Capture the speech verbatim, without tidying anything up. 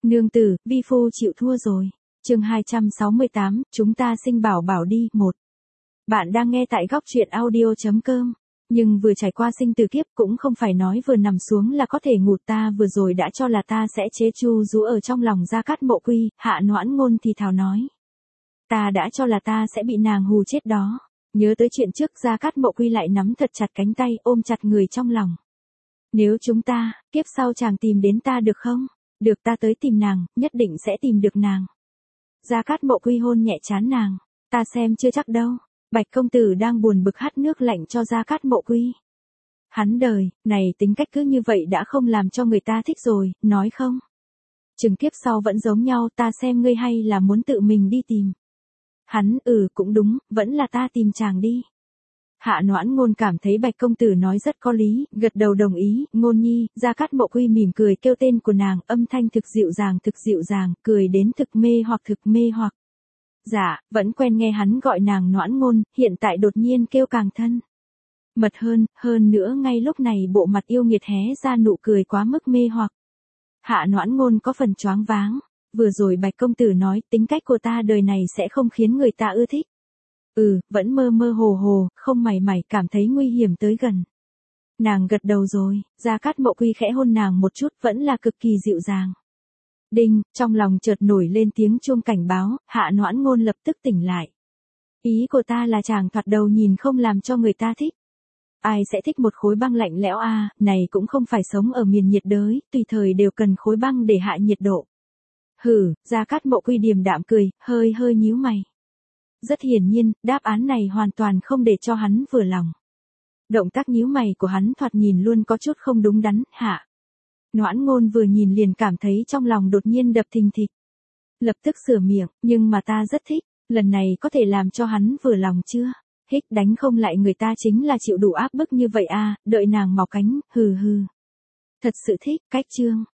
Nương tử, vi phu chịu thua rồi. Chương hai trăm sáu mươi tám, chúng ta sinh bảo bảo đi. Một. Bạn đang nghe tại góc truyện audio chấm com. Nhưng vừa trải qua sinh tử kiếp cũng không phải nói vừa nằm xuống là có thể ngủ, ta vừa rồi đã cho là ta sẽ chế chu rú ở trong lòng Gia Cát Mộ Quy. Hạ Noãn Ngôn thì thào nói. Ta đã cho là ta sẽ bị nàng hù chết đó. Nhớ tới chuyện trước, Gia Cát Mộ Quy lại nắm thật chặt cánh tay, ôm chặt người trong lòng. Nếu chúng ta, kiếp sau chàng tìm đến ta được không? Được, ta tới tìm nàng, nhất định sẽ tìm được nàng. Gia Cát Mộ Quy hôn nhẹ trán nàng. Ta xem chưa chắc đâu. Bạch công tử đang buồn bực hắt nước lạnh cho Gia Cát Mộ Quy. Hắn đời, này tính cách cứ như vậy đã không làm cho người ta thích rồi, nói không? Chừng kiếp sau vẫn giống nhau, ta xem ngươi hay là muốn tự mình đi tìm. Hắn, ừ cũng đúng, vẫn là ta tìm chàng đi. Hạ Noãn Ngôn cảm thấy Bạch công tử nói rất có lý, gật đầu đồng ý. Ngôn nhi. Gia Cát Mộ Quy mỉm cười kêu tên của nàng, âm thanh thực dịu dàng thực dịu dàng, cười đến thực mê hoặc thực mê hoặc. Dạ, vẫn quen nghe hắn gọi nàng Noãn Ngôn, hiện tại đột nhiên kêu càng thân mật hơn, hơn nữa ngay lúc này bộ mặt yêu nghiệt hé ra nụ cười quá mức mê hoặc. Hạ Noãn Ngôn có phần choáng váng, vừa rồi Bạch công tử nói tính cách của ta đời này sẽ không khiến người ta ưa thích. Ừ, vẫn mơ mơ hồ hồ, không mảy mảy cảm thấy nguy hiểm tới gần. Nàng gật đầu rồi, Gia Cát Mộ Quy khẽ hôn nàng một chút, vẫn là cực kỳ dịu dàng. Đinh, trong lòng chợt nổi lên tiếng chuông cảnh báo, Hạ Noãn Ngôn lập tức tỉnh lại. Ý của ta là chàng thoạt đầu nhìn không làm cho người ta thích. Ai sẽ thích một khối băng lạnh lẽo a, à, này cũng không phải sống ở miền nhiệt đới, tùy thời đều cần khối băng để hạ nhiệt độ. Hừ, Gia Cát Mộ Quy điềm đạm cười, hơi hơi nhíu mày. Rất hiển nhiên, đáp án này hoàn toàn không để cho hắn vừa lòng. Động tác nhíu mày của hắn thoạt nhìn luôn có chút không đúng đắn. Hạ Noãn Ngôn vừa nhìn liền cảm thấy trong lòng đột nhiên đập thình thịch. Lập tức sửa miệng, nhưng mà ta rất thích, lần này có thể làm cho hắn vừa lòng chưa? Hích, đánh không lại người ta chính là chịu đủ áp bức như vậy à, đợi nàng mọc cánh, hừ hừ. Thật sự thích, cách chương.